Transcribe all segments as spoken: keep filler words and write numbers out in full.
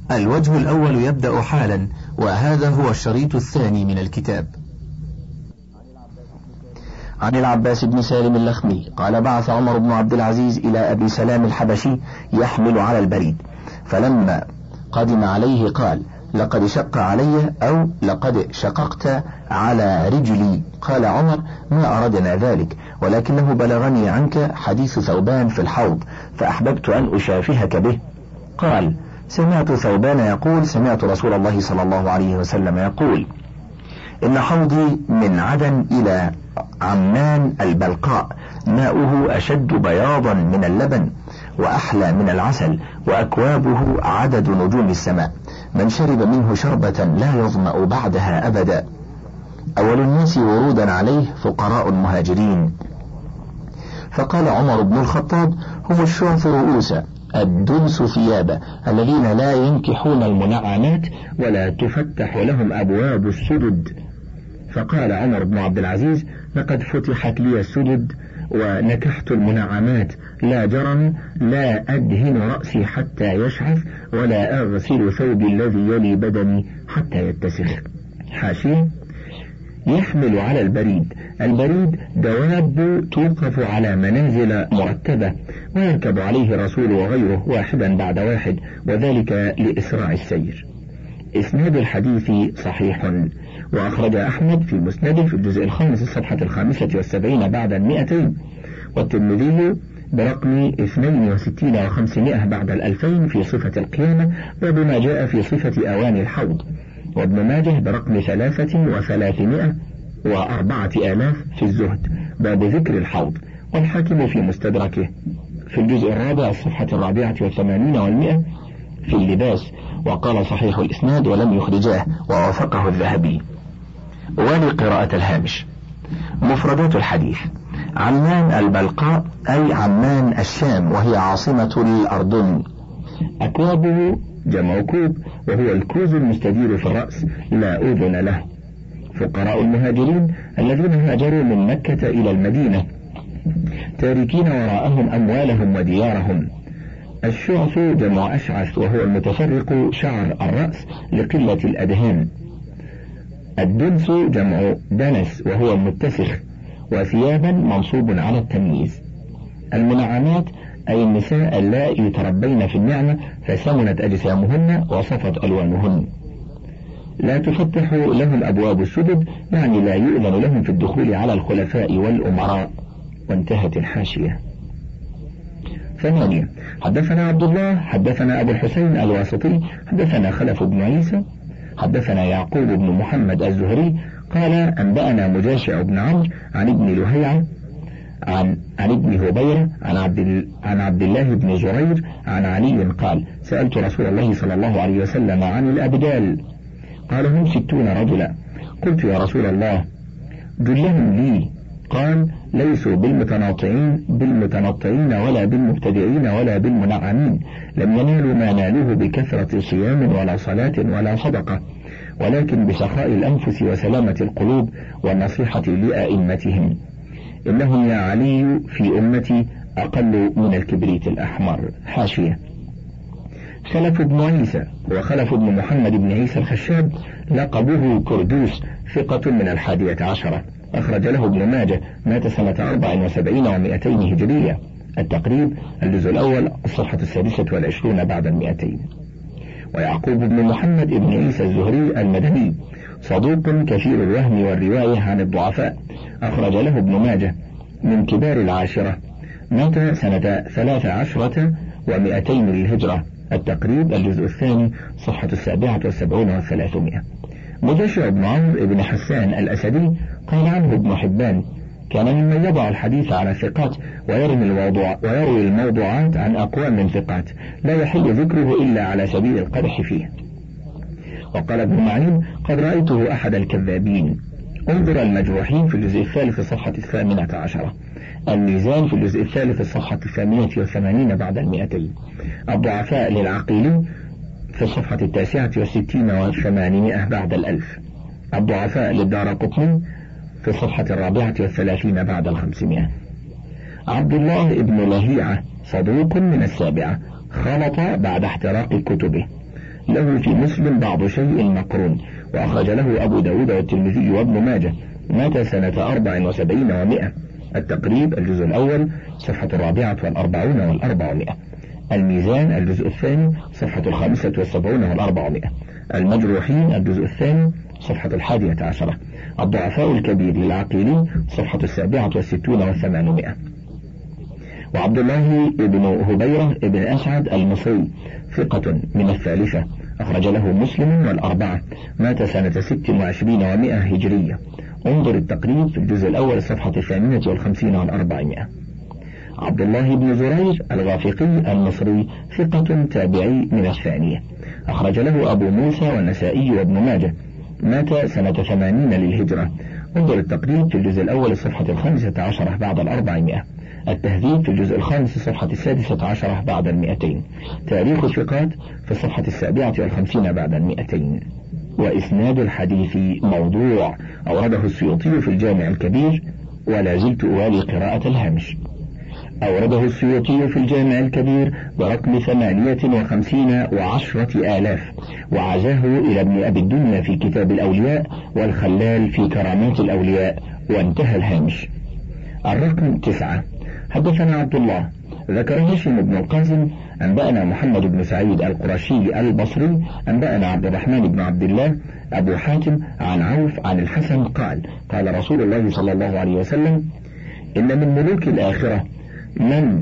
الوجه الأول يبدأ حالا، وهذا هو الشريط الثاني من الكتاب. عن العباس بن سالم اللخمي قال: بعث عمر بن عبد العزيز إلى أبي سلام الحبشي يحمل على البريد، فلما قدم عليه قال: لقد شق علي أو لقد شققت على رجلي. قال عمر: ما أردنا ذلك، ولكنه بلغني عنك حديث ثوبان في الحوض فأحببت أن أشافهك به. قال: سمعت ثوبان يقول: سمعت رسول الله صلى الله عليه وسلم يقول: إن حوضي من عدن إلى عمان البلقاء ماؤه أشد بياضا من اللبن وأحلى من العسل، وأكوابه عدد نجوم السماء، من شرب منه شربة لا يظمأ بعدها أبدا. أول الناس ورودا عليه فقراء المهاجرين. فقال عمر بن الخطاب: هم الشعث رؤوسا الدنس ثيابا الذين لا ينكحون المنعمات ولا تفتح لهم أبواب السدد. فقال عمر بن عبد العزيز: لقد فتحت لي السدد ونكحت المنعمات، لا جرم لا أدهن رأسي حتى يشعث ولا أغسل ثوبي الذي يلي بدني حتى يتسخ. حاشية: يحمل على البريد. البريد دواب توقف على منازل مرتبة ويركب عليه الرسول وغيره واحدا بعد واحد، وذلك لإسراع السير. إسناد الحديث صحيح، وأخرج أحمد في مسنده في الجزء الخامس الصفحة الخامسة والسبعين بعد المئتين، والترمذي برقم اثنين وستين وخمسمائة بعد الألفين في صفة القيامة وبما جاء في صفة أواني الحوض، وابن ماجه برقم ثلاثة وثلاثمائة وأربعة آلاف في الزهد باب ذكر الحوض، والحاكم في مستدركه في الجزء الرابع الصفحة الرابعة والثمانين والمئة في اللباس، وقال صحيح الإسناد ولم يخرجاه، ووافقه الذهبي. ولقراءة الهامش: مفردات الحديث: عمان البلقاء أي عمان الشام، وهي عاصمة الأردن. أكوابه جمع كوب، وهو الكوز المستدير في الرأس لا أذن له. فقراء المهاجرين الذين هاجروا من مكة إلى المدينة تاركين وراءهم أموالهم وديارهم. الشعث جمع أشعث، وهو المتفرق شعر الرأس لقلة الأدهان. الدنس جمع دنس، وهو المتسخ، وثيابا منصوب على التمييز. المنعمات أي النساء اللائي يتربين في النعمة فسمنت أجسامهن وصفت ألوانهن. لا تفتح لهم أبواب السدد، يعني لا يؤذن لهم في الدخول على الخلفاء والأمراء. وانتهت الحاشية. ثمانية: حدثنا عبد الله حدثنا أبو الحسين الواسطي حدثنا خلف بن عيسى حدثنا يعقوب بن محمد الزهري قال: أنبأنا مجاشع بن عمرو عن ابن لهيعة عن عن ابن هبيرة عن عبد عن عبد الله بن زرير عن علي قال: سألت رسول الله صلى الله عليه وسلم عن الأبدال، قال: هم ستون رجلا. قلت: يا رسول الله دلهم لي. قال: ليسوا بالمتناطعين بالمتنطعين ولا بالمبتدعين ولا بالمنعمين، لم ينالوا ما نالوه بكثرة صيام ولا صلاة ولا صدقة، ولكن بسخاء الأنفس وسلامة القلوب والنصيحة لأئمتهم. إنهم يا علي في أمتي أقل من الكبريت الأحمر. حاشية: خلف بن عيسى وخلف بن محمد بن عيسى الخشاب لقبه كردوس، ثقة من الحادية عشرة، أخرج له ابن ماجه، مات سنة أربع وسبعين ومائتين هجرية. التقريب الجزء الأول الصفحة السادسة والعشرون بعد المئتين. ويعقوب بن محمد بن عيسى الزهري المدني صدوق كثير الوهم والرواية عن الضعفاء، أخرج له ابن ماجه، من كبار العاشرة، مات سنة ثلاث عشرة ومائتين للهجرة. التقريب الجزء الثاني صفحة السابعة والسبعون والثلاثمائة. مجاشع بن عمرو بن حسان الأسدي قال عنه ابن حبان: كان ممن يضع الحديث على الثقات ويروي الموضوع ويروي الموضوعات عن أقوام من ثقات، لا يحل ذكره إلا على سبيل القدح فيه. وقال ابن معين: قد رأيته أحد الكذابين. انظر المجروحين في الجزء الثالث الصفحة الثامنة عشرة. الميزان في الجزء الثالث الصفحة الثامنة والثمانين بعد المئتين. الضعفاء للعقيلي في الصفحة التاسعة والستين والثمانمائة بعد الألف. الضعفاء للدارقطني في الصفحة الرابعة والثلاثين بعد الخمسمائة. عبد الله بن لهيعة صدوق من السابعة، خلط بعد احتراق كتبه، له في مسلم بعض شيء مقرون، وأخرج له أبو داود والترمذي وابن ماجه. مات سنة أربع وسبعين ومائة. التقريب الجزء الأول صفحة الرابعة والأربعون والأربعمائة. الميزان الجزء الثاني صفحة الخامسة والسبعون والأربعمائة. المجروحين الجزء الثاني صفحة الحادية عشرة. الضعفاء الكبير للعقيلي صفحة السابعة والستون والثمانمائة. وعبد الله بن هبيرة بن أسعد المصري ثقة من الثالثة، أخرج له مسلم والأربعة. مات سنة ست وعشرين ومائة هجرية. انظر التقريب في الجزء الأول صفحة الثامنة والخمسين والأربعمائة. عبد الله بن زرير الغافقي المصري ثقة تابعي من الثانية، أخرج له أبو موسى والنسائي وابن ماجه. مات سنة ثمانين للهجرة. انظر التقريب في الجزء الأول صفحة الخامسة عشرة بعد الأربعمائة. التهذيب في الجزء الخامس صفحة السادسة عشرة بعد المئتين. تاريخ الثقات في الصفحة السابعة والخمسين بعد المئتين. وإسناد الحديث موضوع، أورده السيوطي في الجامع الكبير، ولا زلت أوالي قراءة الهامش. أورده السيوطي في الجامع الكبير برقم ثمانية وخمسين وعشرة آلاف، وعزاه إلى ابن أبي الدنيا في كتاب الأولياء، والخلال في كرامات الأولياء، وانتهى الهامش. الرقم تسعة. حدثنا عبد الله ذكر هاشم بن القاسم أنبأنا محمد بن سعيد القرشي البصري أنبأنا عبد الرحمن بن عبد الله أبو حاتم عن عوف عن الحسن قال: قال رسول الله صلى الله عليه وسلم: إن من ملوك الآخرة من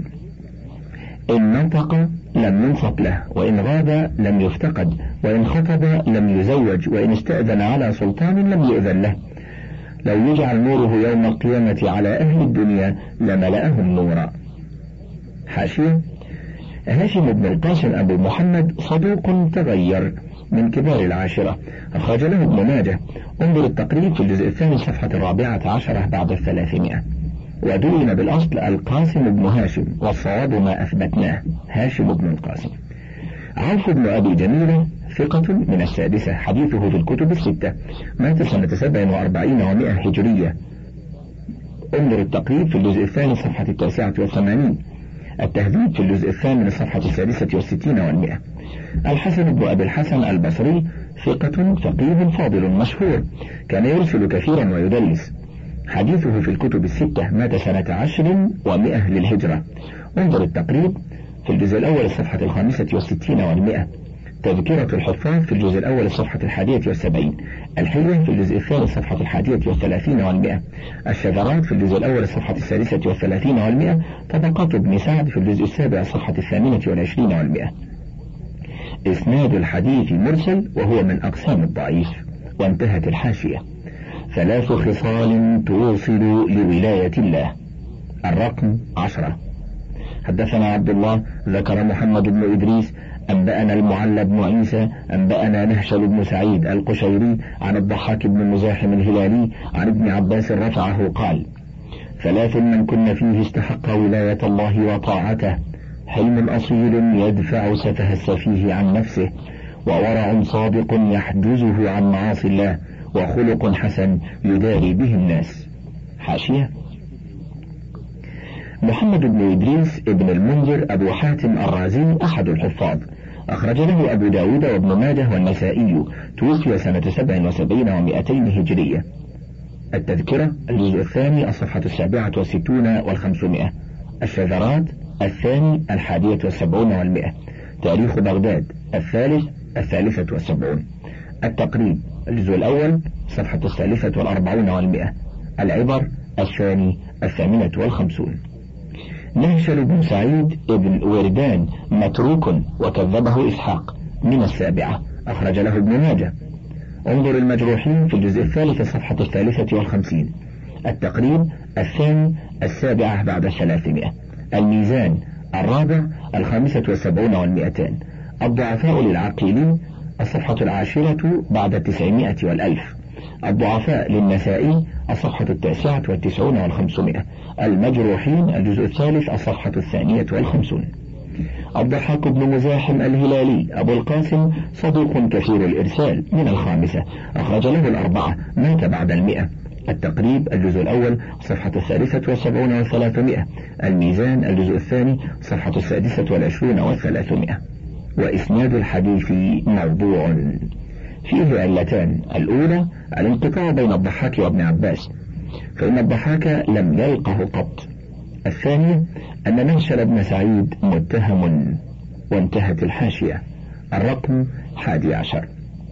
إن نطق لم ينصت له، وإن غاب لم يفتقد، وإن خطب لم يزوج، وإن استأذن على سلطان لم يؤذن له. لو يجعل نوره يوم القيامة على أهل الدنيا لملأهم نورا. حاشية: هاشم بن القاسم أبو محمد صدوق تغير، من كبار العاشرة، أخرج له ابن ماجه. انظر التقريب في الجزء الثاني صفحة الرابعة عشرة بعد الثلاثمائة. ودون بالأصل القاسم بن هاشم، والصواب ما أثبتناه هاشم بن القاسم. عوف بن أبي جميلة ثقة من السادسة، حديثه في الكتب الستة. مات سنة سبع وأربعين ومائة هجرية. انظر التقريب في الجزء الثاني صفحة التاسعة والثمانين. التهذيب في الجزء الثامن صفحة السادسة والستين والمئة. الحسن بن أبي الحسن البصري ثقة فقيه فاضل مشهور، كان يرسل كثيرا ويدلس. حديثه في الكتب الستة. مات سنة عشر ومائة للهجرة. انظر التقريب في الجزء الأول الصفحة الخامسة والستين والمئة. تذكرة الحفاظ في الجزء الأول الصفحة الحادية والسبعين. الحلية في الجزء الثاني الصفحة الحادية والثلاثين والمئة. الشذرات في الجزء الأول الصفحة السادسة والثلاثين والمئة. طبقات ابن سعد في الجزء السابع الصفحة الثامنة والعشرين والمئة. إسناد الحديث مرسل، وهو من أقسام الضعيف. وانتهت الحاشية. ثلاث خصال توصل لولاية الله. الرقم عشرة. حدثنا عبد الله ذكر محمد بن إدريس أنبأنا المعلى بن عيسى أنبأنا نهشل بن سعيد القشيري عن الضحاك بن مزاحم الهلالي عن ابن عباس رفعه قال: ثلاث من كن فيه استحق ولاية الله وطاعته: حلم أصيل يدفع سفه السفيه عن نفسه، وورع صادق يحجزه عن معاصي الله، وخلق حسن يداري به الناس. حاشية: محمد بن إدريس ابن المنذر أبو حاتم الرازي أحد الحفاظ، أخرج له أبو داود وابن ماجه والنسائي. توفي سنة سبع وسبعين ومائتين هجرية. التذكرة الجزء الثاني الصفحة السابعة والستون والخمسمائة. الشذرات الثاني الحادية والسبعون والمئة. تاريخ بغداد الثالث الثالثة والسبعون. التقريب الجزء الأول صفحة الثالثة والأربعون والمئة. العبر الثاني الثامنة والخمسون. نهشل بن سعيد ابن وردان متروك وكذبه إسحاق، من السابعة، أخرج له ابن ماجه. انظر المجروحين في الجزء الثالث صفحة الثالثة والخمسين. التقريب الثاني السابعة بعد الثلاثمائة. الميزان الرابع الخامسة والسبعون والمئتان. الضعفاء للعقيلي الصفحة العاشرة بعد التسعمائة والألف. الضعفاء للنسائي الصفحة التاسعة والتسعون والخمسمائة. المجروحين الجزء الثالث الصفحة الثانية والخمسون. الضحاك بن مزاحم الهلالي أبو القاسم صدوق كثير الإرسال، من الخامسة، أخرج له الأربعة. مات بعد المئة. التقريب الجزء الأول صفحة الثالثة والسبعون والثلاثمائة. الميزان الجزء الثاني صفحة السادسة والعشرون والثلاثمائة. وإسناد الحديث موضوع. فيه علتان: الأولى الانقطاع بين الضحاك وابن عباس، فإن الضحاك لم يلقه قط. الثانية أن منشل بن سعيد متهم. وانتهت الحاشية. الرقم حادي عشر.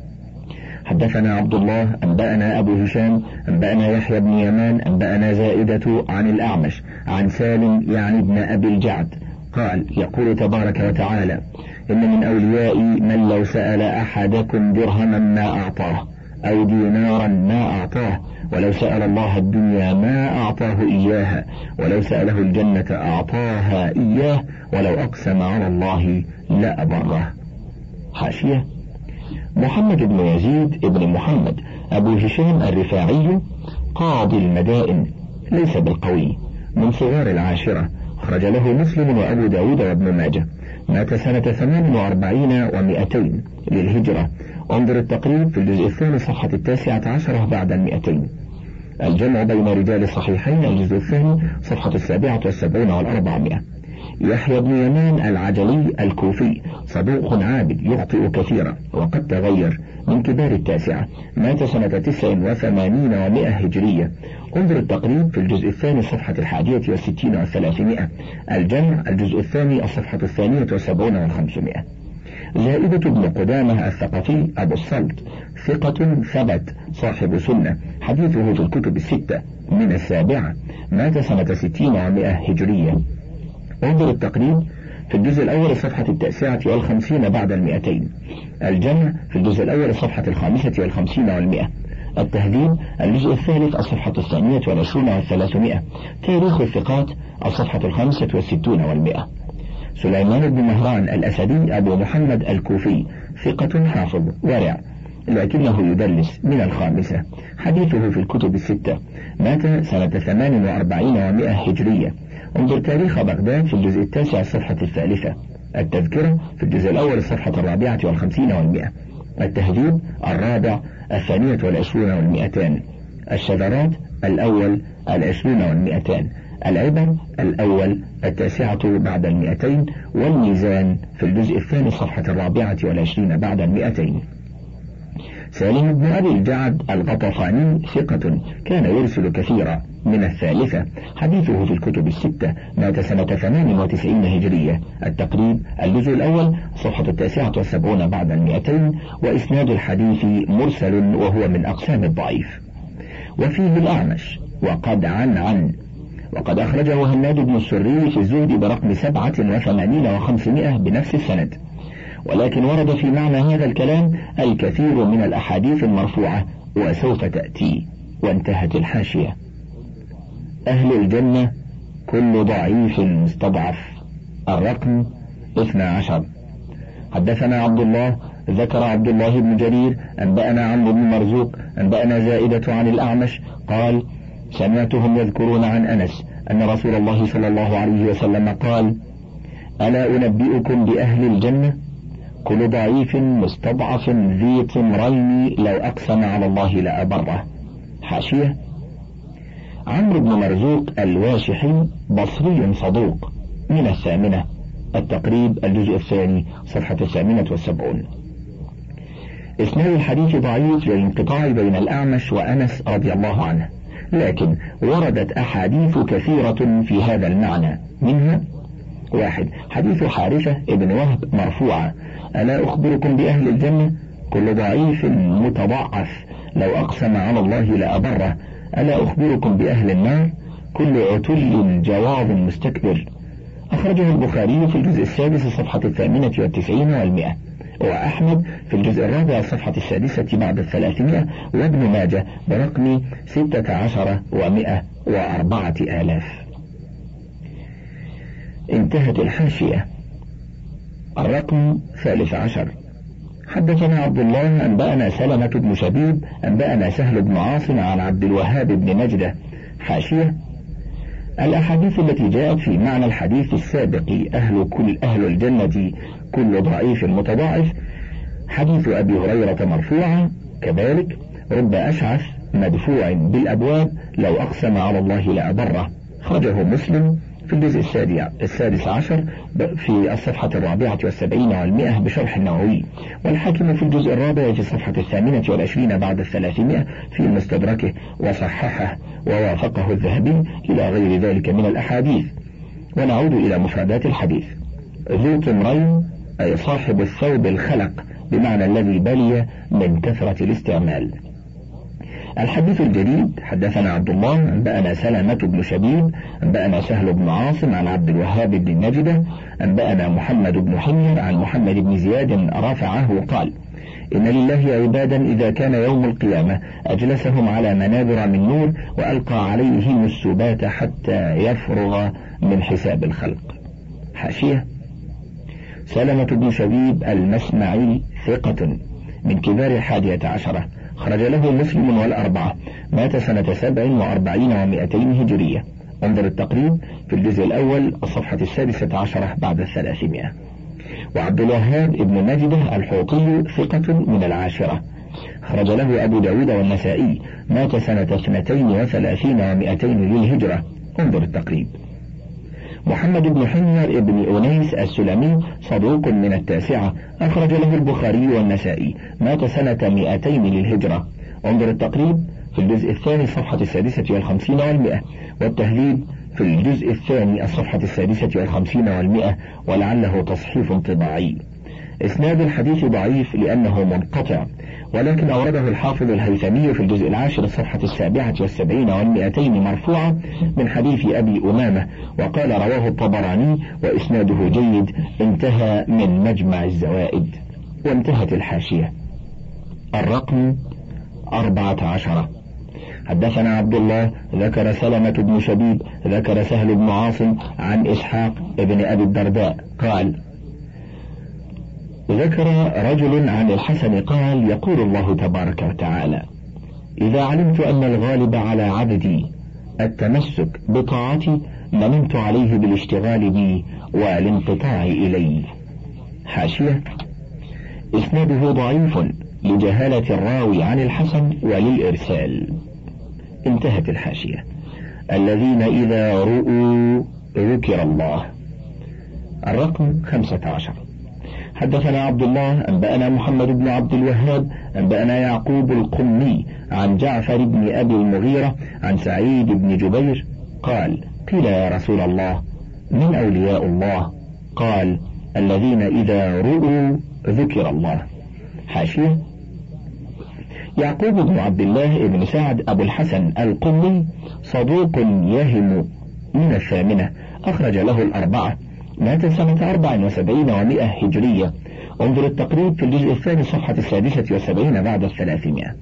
حدثنا عبد الله أنبأنا أبو هشام أنبأنا يحيى بن يمان أنبأنا زائدة عن الأعمش عن سالم يعني ابن أبي الجعد قال: يقول تبارك وتعالى: إن من أوليائي من لو سأل أحدكم درهما ما أعطاه أو دينارا ما أعطاه، ولو سأل الله الدنيا ما أعطاه إياها، ولو سأله الجنة أعطاها إياه، ولو أقسم على الله لأبره. حاشية: محمد بن يزيد بن محمد أبو هشام الرفاعي قاضي المدائن، ليس بالقوي، من صغار العاشرة، خرج له مسلم وأبو داود وابن ماجه. مات سنة ثمان وأربعين ومئتين للهجرة. انظر التقريب في الجزء الثاني صفحة التاسعة عشرة بعد المئتين. الجمع بين رجال الصحيحين الجزء الثاني صفحة السابعة والسبعين والأربعمائة. يحيى بن يمان العجلي الكوفي صدوق عابد يخطئ كثيرا وقد تغير، من كبار التاسعة. مات سنة تسع وثمانين ومائة هجرية. انظر التقريب في الجزء الثاني صفحة الحادية والستين والثلاثمائة. الجمع الجزء الثاني الصفحة الثانية والسبعون والخمسمائة. زائدة بن قدامة الثقفي أبو الصلت ثقة ثبت صاحب سنة، حديثه في الكتب الستة من السابعة. مات سنة ستين ومائة هجرية. انظر التقريب في الجزء الأول الصفحة التاسعة والخمسين بعد المئتين. الجمع في الجزء الأول الصفحة الخامسة والخمسين والمئة. التهذيب الجزء الثالث الصفحة الثانية والعشرون والثلاثمائة. تاريخ الثقات الصفحة الخامسة والستون والمئة. سليمان بن مهران الأسدي أبو محمد الكوفي ثقة حافظ ورع، لكنه يدلس، من الخامسة، حديثه في الكتب الستة. مات سنة ثمان وأربعين ومائة هجرية. انظر تاريخ بغداد في الجزء التاسع الصفحة الثالثة. التذكرة في الجزء الأول الصفحة الرابعة والخمسين والمئة. التهذيب الرابع الثانية والعشرون والمئتان. الشذرات الأول العشرون والمئتان. العبر الأول التاسعة بعد المئتين. والميزان في الجزء الثاني الصفحة الرابعة والعشرين بعد المئتين. سالم بن أبي الجعد الغطفاني ثقة كان يرسل كثيرا، من الثالثة، حديثه في الكتب الستة. مات سنة ثمان وتسعين هجرية. التقريب الجزء الأول صفحة التاسعة والسبعون بعد المئتين. وإسناد الحديث مرسل وهو من أقسام الضعيف. وفيه الأعمش وقد عن عن وقد أخرجه هناد بن السري في الزهد برقم سبعة وثمانين وخمسمائة بنفس السند، ولكن ورد في معنى هذا الكلام الكثير من الأحاديث المرفوعة وسوف تأتي. وانتهت الحاشية. أهل الجنة كل ضعيف مستضعف. الرقم اثنى عشر. حدثنا عبد الله ذكر عبد الله بن جرير أنبأنا عمرو بن مرزوق أنبأنا زائدة عن الأعمش قال: سمعتهم يذكرون عن أنس أن رسول الله صلى الله عليه وسلم قال: ألا أنبئكم بأهل الجنة؟ كل ضعيف مستضعف ذي طمرين لو أقسم على الله لأبره. حاشية: عمرو بن مرزوق الواشحي بصري صدوق، من الثامنة. التقريب الجزء الثاني صفحة الثامنة والسبعون. إسناد الحديث ضعيف للانقطاع بين الأعمش وأنس رضي الله عنه، لكن وردت أحاديث كثيرة في هذا المعنى. منها: واحد، حديث حارثة ابن وهب مرفوعة: ألا أخبركم بأهل الجنة؟ كل ضعيف متضعف لو أقسم على الله لأبره. ألا أخبركم بأهل النار؟ كل عتل جواظ مستكبر. أخرجه البخاري في الجزء السادس صفحة الثامنة والتسعين والمئة، وأحمد في الجزء الرابع صفحة السادسة بعد الثلاثمائة، وابن ماجه برقم ستة عشر ومئة وأربعة آلاف. انتهت الحاشية. الرقم ثالث عشر. حدثنا عبد الله أنبأنا سلمة بن شبيب أنبأنا سهل بن عاصم عن عبد الوهاب بن نجدة. حاشية: الأحاديث التي جاءت في معنى الحديث السابق أهل كل أهل الجنة كل ضعيف متضاعف حديث أبي هريرة مرفوعا، كذلك رب أشعث مدفوع بالأبواب لو أقسم على الله لأبره. خرجه مسلم في الجزء السادس عشر في الصفحة الرابعة والسبعين والمئة بشرح النووي، والحاكم في الجزء الرابع في الصفحة الثامنة والعشرين بعد الثلاثمائة في مستدركه وصححه ووافقه الذهبي إلى غير ذلك من الأحاديث. ونعود إلى مفردات الحديث. ذو طمرين أي صاحب الثوب الخلق بمعنى الذي بلي من كثرة الاستعمال. الحديث الجديد: حدثنا عبد الله أنبأنا سلمة بن شبيب أنبأنا سهل بن عاصم عن عبد الوهاب بن نجدة أنبأنا محمد بن حمير عن محمد بن زياد رافعه قال: إن لله عبادا إذا كان يوم القيامة أجلسهم على منابر من نور وألقى عليهم السبات حتى يفرغ من حساب الخلق. حاشية: سلمة بن شبيب المسمعي ثقة من كبار الحادية عشرة، خرج له مسلم والأربعة، مات سنة سبع وأربعين ومائتين هجرية. انظر التقريب في الجزء الأول الصفحة السادسة عشرة بعد الثلاثمائة. وعبد الوهاب ابن نجدة الحوطي ثقة من العاشرة، خرج له أبو داود والنسائي، مات سنة اثنتين وثلاثين ومائتين للهجرة. انظر التقريب. محمد بن حمير ابن أنيس السلمي صدوق من التاسعة، أخرج له البخاري والنسائي، مات سنة مائتين للهجرة. انظر التقريب في الجزء الثاني الصفحة السادسة والخمسين والمئة، والتهذيب في الجزء الثاني الصفحة السادسة والخمسين والمئة، ولعله تصحيف طباعي. إسناد الحديث ضعيف لأنه منقطع، ولكن أورده الحافظ الهيثمي في الجزء العاشر الصفحة السابعة والسبعين والمئتين مرفوعة من حديث أبي أمامة، وقال رواه الطبراني وإسناده جيد. انتهى من مجمع الزوائد. وانتهت الحاشية. الرقم أربعة عشر. حدثنا عبد الله ذكر سلمة بن شبيب ذكر سهل بن عاصم عن إسحاق ابن أبي الدرداء قال: ذكر رجل عن الحسن قال: يقول الله تبارك وتعالى: إذا علمت أن الغالب على عبدي التمسك بطاعتي مننت عليه بالاشتغال بي والانقطاع إلي. حاشية: إسناده ضعيف لجهالة الراوي عن الحسن وللإرسال. انتهت الحاشية. الذين إذا رؤوا ذكر الله. الرقم خمسة عشر. حدثنا عبد الله أنبأنا محمد بن عبد الوهاب أنبأنا يعقوب القمي عن جعفر بن أبي المغيرة عن سعيد بن جبير قال: قيل يا رسول الله من أولياء الله؟ قال: الذين إذا رؤوا ذكر الله. حاشية: يعقوب بن عبد الله بن سعد أبو الحسن القمي صدوق يهم من الثامنة، أخرج له الأربعة، مات سنة أربع وسبعين ومائة هجرية. انظر التقريب في الجزء الثاني صفحة السادسة والسبعين بعد الثلاثمائة.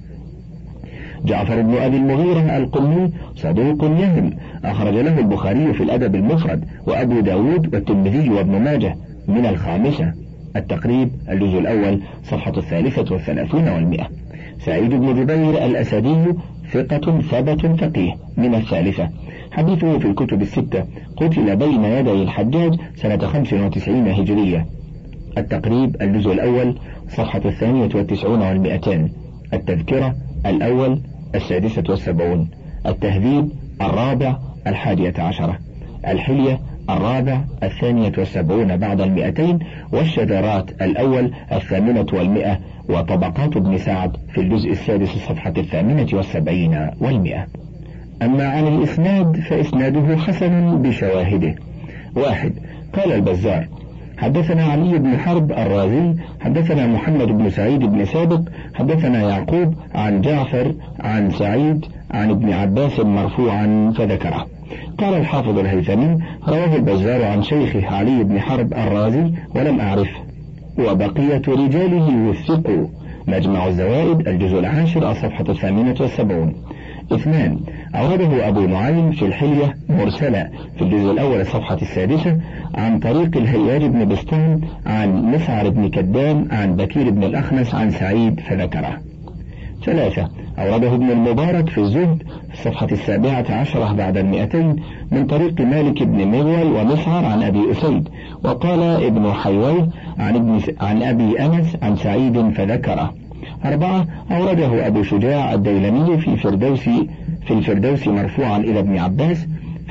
جعفر بن أبي المغيرة القمي صدوق يهم، أخرج له البخاري في الأدب المفرد وأبو داود والترمذي وابن ماجه من الخامسة. التقريب الجزء الأول صفحة الثالثة والثلاثين والمئة. سعيد بن جبير الأسدي ثقة ثبت فقيه من الثالثة، حديثه في الكتب الستة، قتل بين يدي الحجاج سنة خمس وتسعين هجرية. التقريب الجزء الأول صفحة الثانية والتسعون والمئتين. التذكرة الأول السادسة والسبعون. التهذيب الرابع الحادية عشرة. الحلية الرابع الثانية والسبعون بعد المئتين. والشذرات الأول الثامنة والمئة. وطبقات ابن سعد في الجزء السادس الصفحة الثامنة والسبعين والمئة. أما عن الإسناد فإسناده حسن بشواهده. واحد: قال البزار: حدثنا علي بن حرب الرازي حدثنا محمد بن سعيد بن سابق حدثنا يعقوب عن جعفر عن سعيد عن ابن عباس مرفوعا فذكره. قال الحافظ الهيثمي: رواه البزار عن شيخه علي بن حرب الرازي ولم أعرفه، وبقية رجاله وثقوا. مجمع الزوائد الجزء العاشر الصفحة الثامنة والسبعون. اثنان: أورده أبو نعيم في الحلية مرسلة في الجزء الأول الصفحة السادسة عن طريق الهياج بن بسطام عن مسعر بن كدام عن بكير بن الأخنس عن سعيد فذكره. ثلاثة: أورده ابن المبارك في الزهد في الصفحة السابعة عشرة بعد المئتين من طريق مالك بن مغول ومسعر عن أبي أسيد. وقال ابن حيويه عن, ابن عن أبي أنس عن سعيد فذكره. أربعة: أورده أبو شجاع الديلمي في فردوس في الفردوس مرفوعا إلى ابن عباس في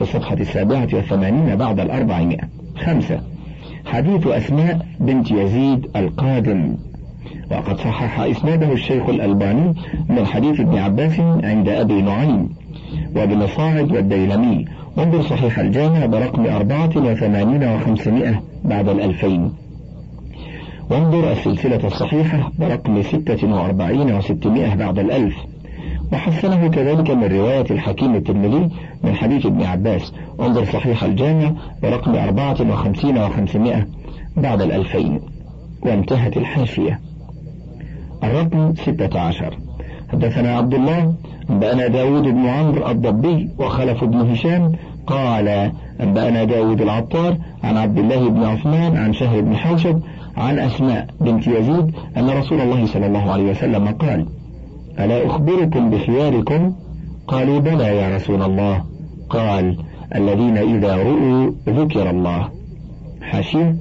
في الصفحة السابعة والثمانين بعد الأربعمائة. خمسة، حديث أسماء بنت يزيد القادم، وقد صحح إسناده الشيخ الألباني من حديث ابن عباس عند أبي نعيم وابن صاعد والديلمي. وانظر صحيح الجامع برقم أربعة وثمانين وخمسمائة بعد الألفين. وانظر السلسلة الصحيحة برقم ستة وأربعين وستمائة بعد الألف. وحسنه كذلك من رواية الحكيم الترمذي من حديث ابن عباس. انظر صحيح الجامع برقم أربعة وخمسين وخمسمائة بعد الألفين. وانتهت الحاشية. الرقم ستة عشر. حدثنا عبد الله أنبأنا داود بن عمرو الضبي وخلف بن هشام قال أنبأنا داود العطار عن عبد الله بن عثمان عن شهر بن حوشب عن أسماء بنت يزيد أن رسول الله صلى الله عليه وسلم قال: ألا أخبركم بخياركم؟ قالوا: بلى يا رسول الله. قال: الذين إذا رؤوا ذكر الله. حاشية: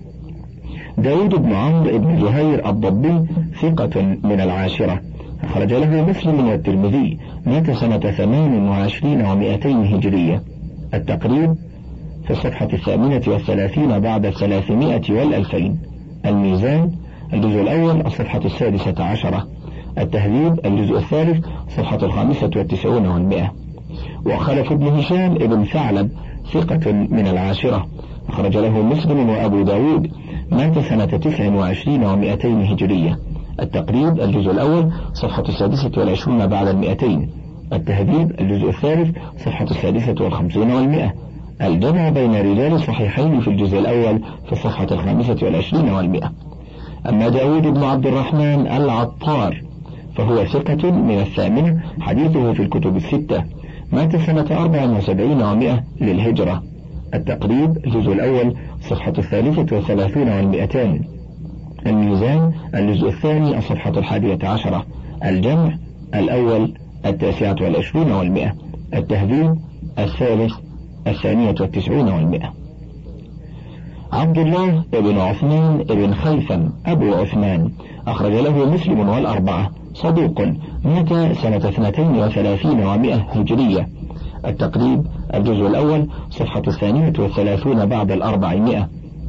داود بن عمرو بن زهير الضبي ثقة من العاشرة، أخرج له مسلم والترمذي، مات سنة ثمان وعشرين ومائتين هجرية. التقريب في الصفحة الثامنة والثلاثين بعد الثلاثمائة والألفين. الميزان الجزء الأول الصفحة السادسة عشرة. التهذيب الجزء الثالث صفحة الخامسة والتسعون والمئة. وخلف بن هشام ابن ثعلب ثقة من العاشرة، أخرج له مسلم وأبو داود، مات سنة تسع وعشرين ومائتين هجرية. التقريب الجزء الأول صفحة السادسة والعشرون بعد المئتين. التهذيب الجزء الثالث صفحة السادسة والخمسين والمئة. الجمع بين رجال الصحيحين في الجزء الأول في الصفحة الخامسة والعشرين والمئة. أما داود بن عبد الرحمن العطار فهو ثقة من الثامنة، حديثه في الكتب الستة، مات سنة أربع وسبعين ومائة للهجرة. التقريب الجزء الأول صفحة الثالثة والثلاثون والمئتان. الميزان الجزء الثاني الصفحة الحادية عشرة. الجمع الأول التاسعة والعشرون والمئة. التهذيب الثالث الثانية والتسعون والمئة. عبد الله بن عثمان بن خيثم أبو عثمان، أخرج له مسلم والأربعة، صدوق، مات سنة اثنتين وثلاثين ومائة هجرية. التقريب الجزء الأول صفحة الثانية والثلاثون بعد الأربعمائة.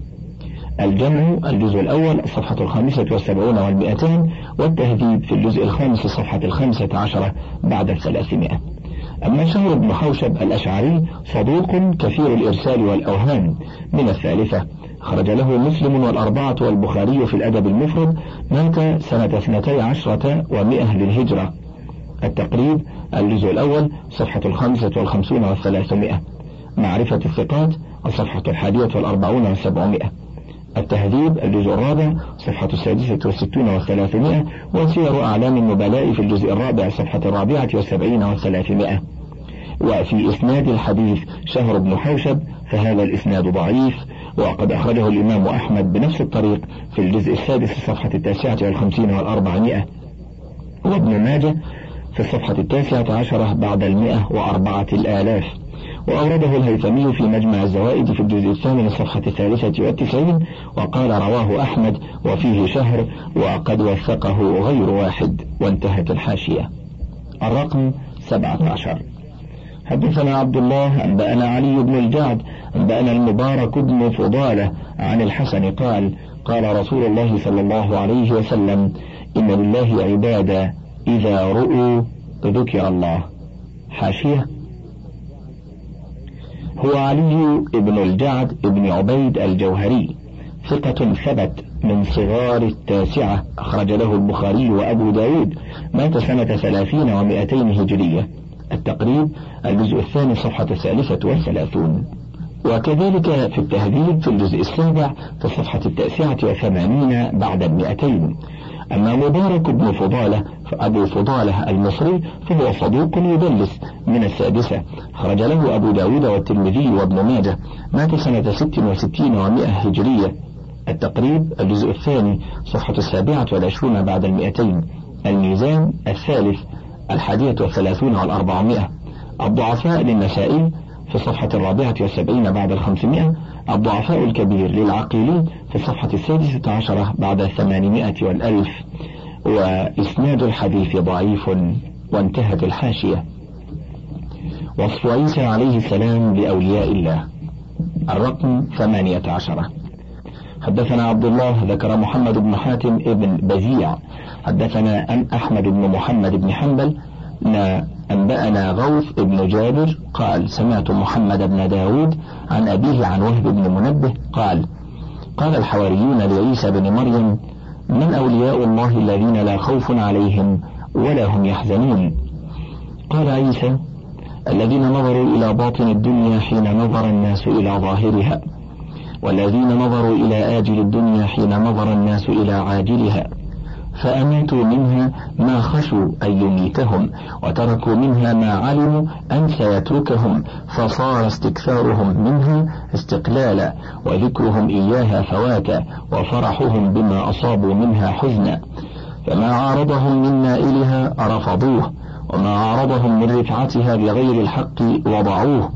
الجمع الجزء الأول الصفحة الخامسة والسبعون والمئتان. والتهذيب في الجزء الخامس الصفحة الخامسة عشرة بعد الثلاثمائة. أما شهر بن حوشب الأشعري صدوق كثير الإرسال والأوهام، من الثالثة، خرج له مسلم والأربعة والبخاري في الأدب المفرد، مات سنة اثنتي عشرة ومائة للهجرة. التقريب الجزء الأول صفحة الخامسة والخمسون والثلاثمائة. معرفة الثقات الصفحة الحادية والأربعون والسبعمائة. التهذيب الجزء الرابع صفحة السادسة والستون والثلاثمائة. وسير أعلام النبلاء في الجزء الرابع صفحة الرابعة والسبعين والثلاثمائة. وفي إسناد الحديث شهر بن حوشب فهذا الإسناد ضعيف، وقد أخرجه الإمام أحمد بنفس الطريق في الجزء السادس صفحة التاسعة والخمسين والأربعمائة، وابن ماجه في الصفحة التاسعة عشرة بعد المئة وأربعة الآلاف. وأورده الهيثمي في مجمع الزوائد في الجزء الثامن الصفحة الثالثة والتسعين، وقال رواه أحمد وفيه شهر وقد وثقه غير واحد. وانتهت الحاشية. الرقم سبعة عشر. حدثنا عبد الله أنبأنا علي بن الجعد أنبأنا المبارك بن فضالة عن الحسن قال: قال رسول الله صلى الله عليه وسلم: إن لله عبادا إذا رؤوا ذكر الله. حاشية: هو علي بن الجعد بن عبيد الجوهري، ثقة ثبت من صغار التاسعة، أخرج له البخاري وأبو داود، مات سنة ثلاثين ومائتين هجرية. التقريب الجزء الثاني صفحة الثالثة والثلاثون. وكذلك في التهذيب في الجزء السابع في الصفحة التاسعة وثمانين بعد المئتين. أما مبارك بن فضالة فأبو فضالة المصري فهو صدوق يدلس، من السادسة، خرج له أبو داود والترمذي وابن ماجه، مات سنة ست وستين ومائة هجرية. التقريب الجزء الثاني صفحة السابعة والعشرون بعد المئتين. الميزان الثالث الحادية والثلاثون والأربعمائة. الضعفاء للنسائي في الصفحة الرابعة والسبعين بعد الخمسمائة. الضعفاء الكبير للعقيلي في الصفحة السادسة عشرة بعد الثمانمائة والألف. وإسناد الحديث ضعيف. وانتهت الحاشية. وصف عيسى عليه السلام لأولياء الله. الرقم ثمانية عشرة. حدثنا عبد الله ذكر محمد بن حاتم ابن بزيع حدثنا أن أحمد بن محمد بن حنبل أنبأنا غوث بن جابر قال سمعت محمد بن داود عن أبيه عن وهب بن منبه قال قال الحواريون لعيسى بن مريم من أولياء الله الذين لا خوف عليهم ولا هم يحزنون؟ قال عيسى الذين نظروا إلى باطن الدنيا حين نظر الناس إلى ظاهرها، والذين نظروا إلى آجل الدنيا حين نظر الناس إلى عاجلها، فأماتوا منها ما خشوا أن يميتهم، وتركوا منها ما علموا أن سيتركهم، فصار استكثارهم منها استقلالا، وذكرهم إياها فواتا، وفرحهم بما أصابوا منها حزنا، فما عارضهم من نائلها رفضوه، وما عارضهم من رفعتها بغير الحق وضعوه.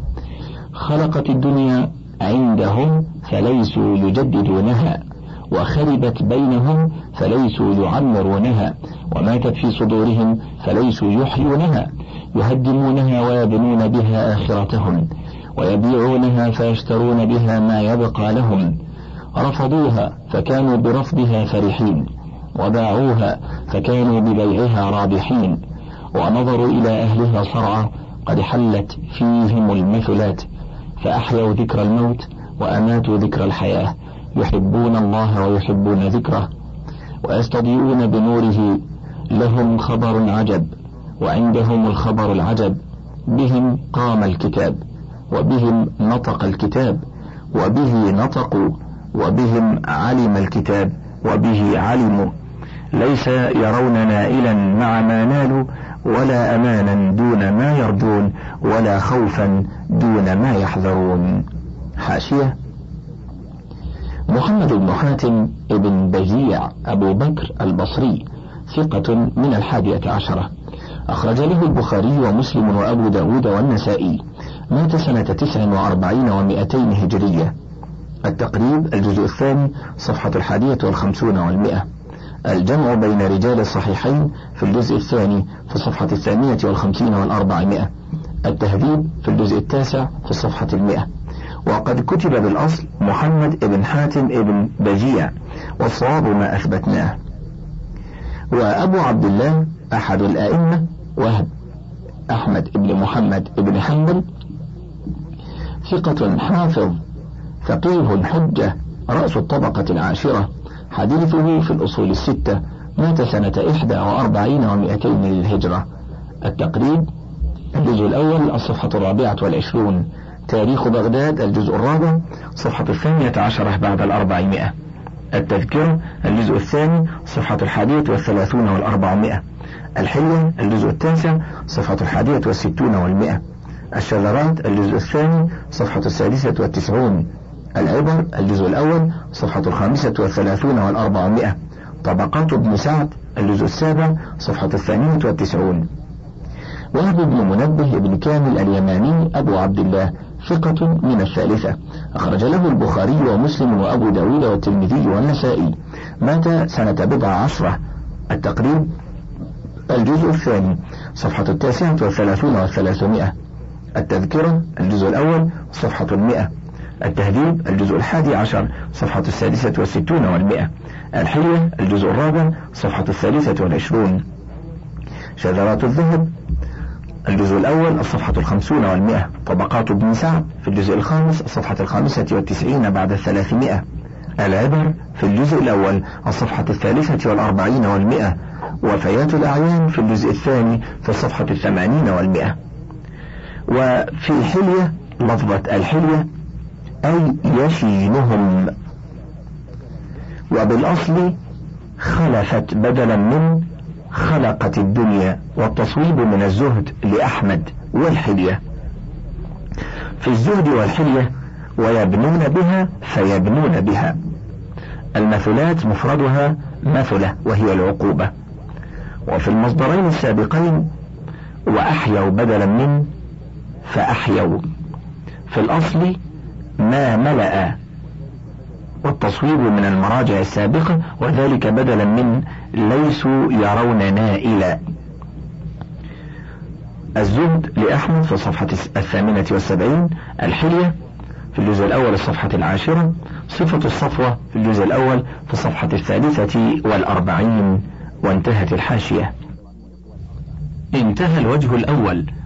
خلقت الدنيا عندهم فليسوا يجددونها، وخربت بينهم فليسوا يعمرونها، وماتت في صدورهم فليسوا يحيونها، يهدمونها ويبنون بها آخرتهم، ويبيعونها فيشترون بها ما يبقى لهم. رفضوها فكانوا برفضها فرحين، وباعوها فكانوا ببيعها رابحين، ونظروا إلى أهلها صرعى قد حلت فيهم المثلات، فأحيوا ذكر الموت وأماتوا ذكر الحياة، يحبون الله ويحبون ذكره، ويستضيئون بنوره. لهم خبر عجب وعندهم الخبر العجب، بهم قام الكتاب، وبهم نطق الكتاب، وبه نطقوا، وبهم علم الكتاب، وبه علموا. ليس يرون نائلا مع ما نالوا، ولا أمانا دون ما يرجون، ولا خوفا دون ما يحذرون. حاشية: محمد بن حاتم ابن بزيع أبو بكر البصري ثقة من الحادية عشرة، أخرج له البخاري ومسلم وأبو داود والنسائي. مات سنة تسع وأربعين ومائتين هجرية. التقريب الجزء الثاني صفحة الحادية والخمسون والمئة. الجمع بين رجال الصحيحين في الجزء الثاني في الصفحة الثانية والخمسين والأربعمائة. التهذيب في الجزء التاسع في الصفحة المئة. وقد كتب بالأصل محمد ابن حاتم ابن بزيع، والصواب ما أثبتناه. وأبو عبد الله أحد الآئمة وهب أحمد ابن محمد ابن حنبل ثقة حافظ فقيه حجة، رأس الطبقة العاشرة، حديثه في الأصول الستة. مات سنة إحدى وأربعين ومائتين للهجرة. التقريب الجزء الأول الصفحة الرابعة والعشرون. تاريخ بغداد الجزء الرابع صفحة الثانية عشرة بعد الأربعمائة. التذكرة الجزء الثاني صفحة الحادية والثلاثون والأربعمائة. الحلية الجزء التاسع صفحة الحادية والستون والمئة. الشذرات الجزء الثاني صفحة السادسة والتسعون. العبر الجزء الأول صفحة الخامسة والثلاثون والأربعمائة. طبقات ابن سعد الجزء السابع صفحة الثانية والتسعون. وهب بن منبه بن كامل اليماني أبو عبد الله ثقة من الثالثة، أخرج له البخاري ومسلم وأبو داود والترمذي والنسائي. مات سنة بضع عشرة. التقريب الجزء الثاني صفحة التاسعة والثلاثون والثلاثمائة. التذكرة الجزء الأول صفحة المئة. التهذيب الجزء الحادي عشر صفحة السادسة والستون والمئة. الحلية الجزء الرابع صفحة الثالثة والعشرون. شذرات الذهب الجزء الأول الصفحة الخمسون والمئة. طبقات ابن سعد في الجزء الخامس الصفحة الخامسة والتسعين بعد الثلاثمائة. العبر في الجزء الأول الصفحة الثالثة والأربعين والمئة. وفيات الأعيان في الجزء الثاني في الصفحة الثمانين والمئة. وفي الحلية لفظة الحلية أي يشينهم، وبالأصل خلفت بدلا من خلقت الدنيا، والتصويب من الزهد لأحمد والحلية. في الزهد والحلية ويبنون بها فيبنون بها. المثلات مفردها مثلة وهي العقوبة. وفي المصدرين السابقين وأحيوا بدلا من فأحيوا، في الأصل ما ملأ، والتصويب من المراجع السابقة، وذلك بدلا من ليسوا يرون نائلا. الزهد لأحمد في الصفحة الثامنة والسبعين، الحلية في الجزء الأول الصفحة العاشرة، صفة الصفوة في الجزء الأول في الصفحة الثالثة والأربعين، وانتهت الحاشية. انتهى الوجه الأول.